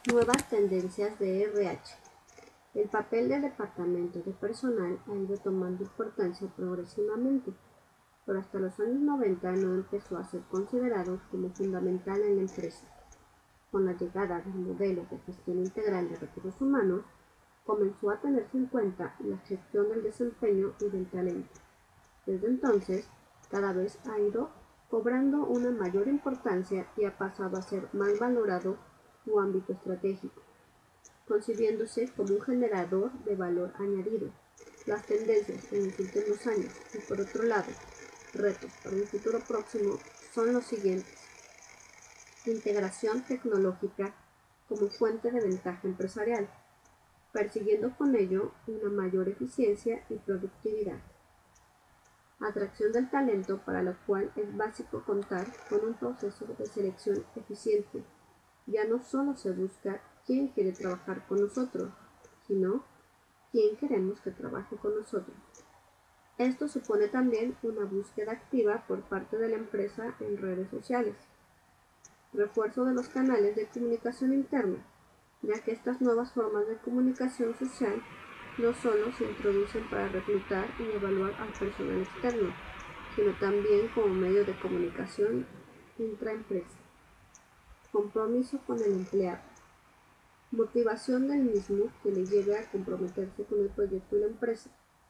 Nuevas tendencias de RH. El papel del departamento de personal ha ido tomando importancia progresivamente, pero hasta los años 90 no empezó a ser considerado como fundamental en la empresa. Con la llegada del modelo de gestión integral de recursos humanos, comenzó a tenerse en cuenta la gestión del desempeño y del talento. Desde entonces, cada vez ha ido cobrando una mayor importancia y ha pasado a ser más valorado su ámbito estratégico, concibiéndose como un generador de valor añadido. Las tendencias en los últimos años y, por otro lado, retos para un futuro próximo son los siguientes. Integración tecnológica como fuente de ventaja empresarial, persiguiendo con ello una mayor eficiencia y productividad. Atracción del talento, para lo cual es básico contar con un proceso de selección eficiente. Ya no solo se busca quién quiere trabajar con nosotros, sino quién queremos que trabaje con nosotros. Esto supone también una búsqueda activa por parte de la empresa en redes sociales. Refuerzo de los canales de comunicación interna, ya que estas nuevas formas de comunicación social no solo se introducen para reclutar y evaluar al personal externo, sino también como medio de comunicación intraempresa. Compromiso con el empleado. Motivación del mismo que le lleve a comprometerse con el proyecto de la empresa,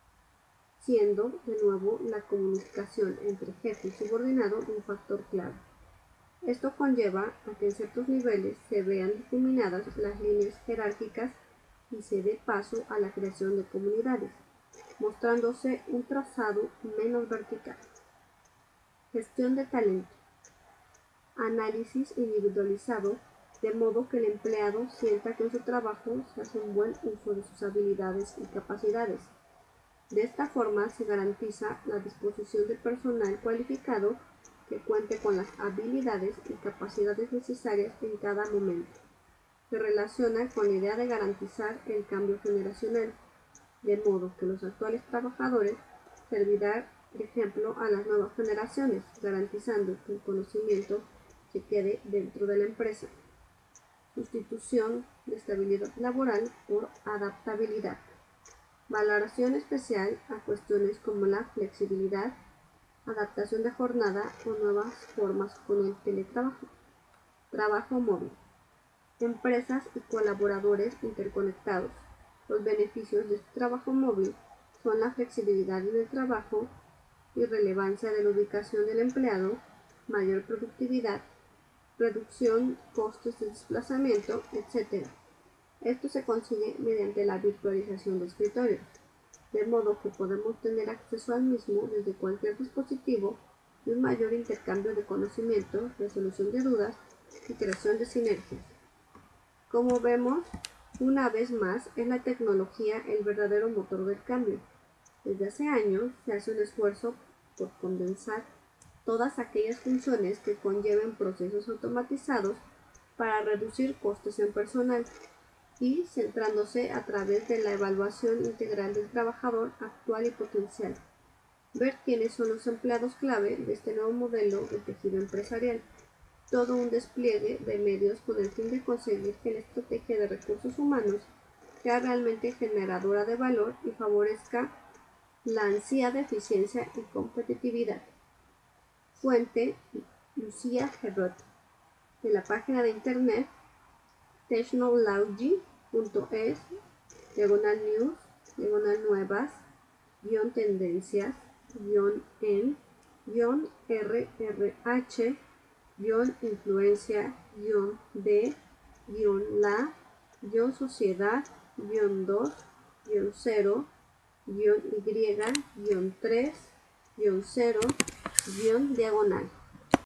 siendo de nuevo la comunicación entre jefe y subordinado un factor clave. Esto conlleva a que en ciertos niveles se vean difuminadas las líneas jerárquicas y se dé paso a la creación de comunidades, mostrándose un trazado menos vertical. Gestión de talento. Análisis individualizado, de modo que el empleado sienta que en su trabajo se hace un buen uso de sus habilidades y capacidades. De esta forma se garantiza la disposición de personal cualificado que cuente con las habilidades y capacidades necesarias en cada momento. Se relaciona con la idea de garantizar el cambio generacional, de modo que los actuales trabajadores servirán de ejemplo a las nuevas generaciones, garantizando que el conocimiento se quede dentro de la empresa. Sustitución de estabilidad laboral por adaptabilidad. Valoración especial a cuestiones como la flexibilidad, adaptación de jornada o nuevas formas con el teletrabajo. Trabajo móvil. Empresas y colaboradores interconectados. Los beneficios de este trabajo móvil son la flexibilidad en el trabajo y relevancia de la ubicación del empleado, mayor productividad, reducción de costes de desplazamiento, etc. Esto se consigue mediante la virtualización de escritorios, de modo que podemos tener acceso al mismo desde cualquier dispositivo y un mayor intercambio de conocimientos, resolución de dudas y creación de sinergias. Como vemos, una vez más, es la tecnología el verdadero motor del cambio. Desde hace años se hace un esfuerzo por condensar todas aquellas funciones que conlleven procesos automatizados para reducir costes en personal y centrándose a través de la evaluación integral del trabajador actual y potencial. Ver quiénes son los empleados clave de este nuevo modelo de tejido empresarial. Todo un despliegue de medios con el fin de conseguir que la estrategia de recursos humanos sea realmente generadora de valor y favorezca la ansiada eficiencia y competitividad. Fuente: Lucía Gerrod, de la página de internet technology.es, /news, /nuevas, _tendencias, _en, _rrh, influencia, _de, _la, sociedad, _2, _0, y, _3, _0, _diagonal.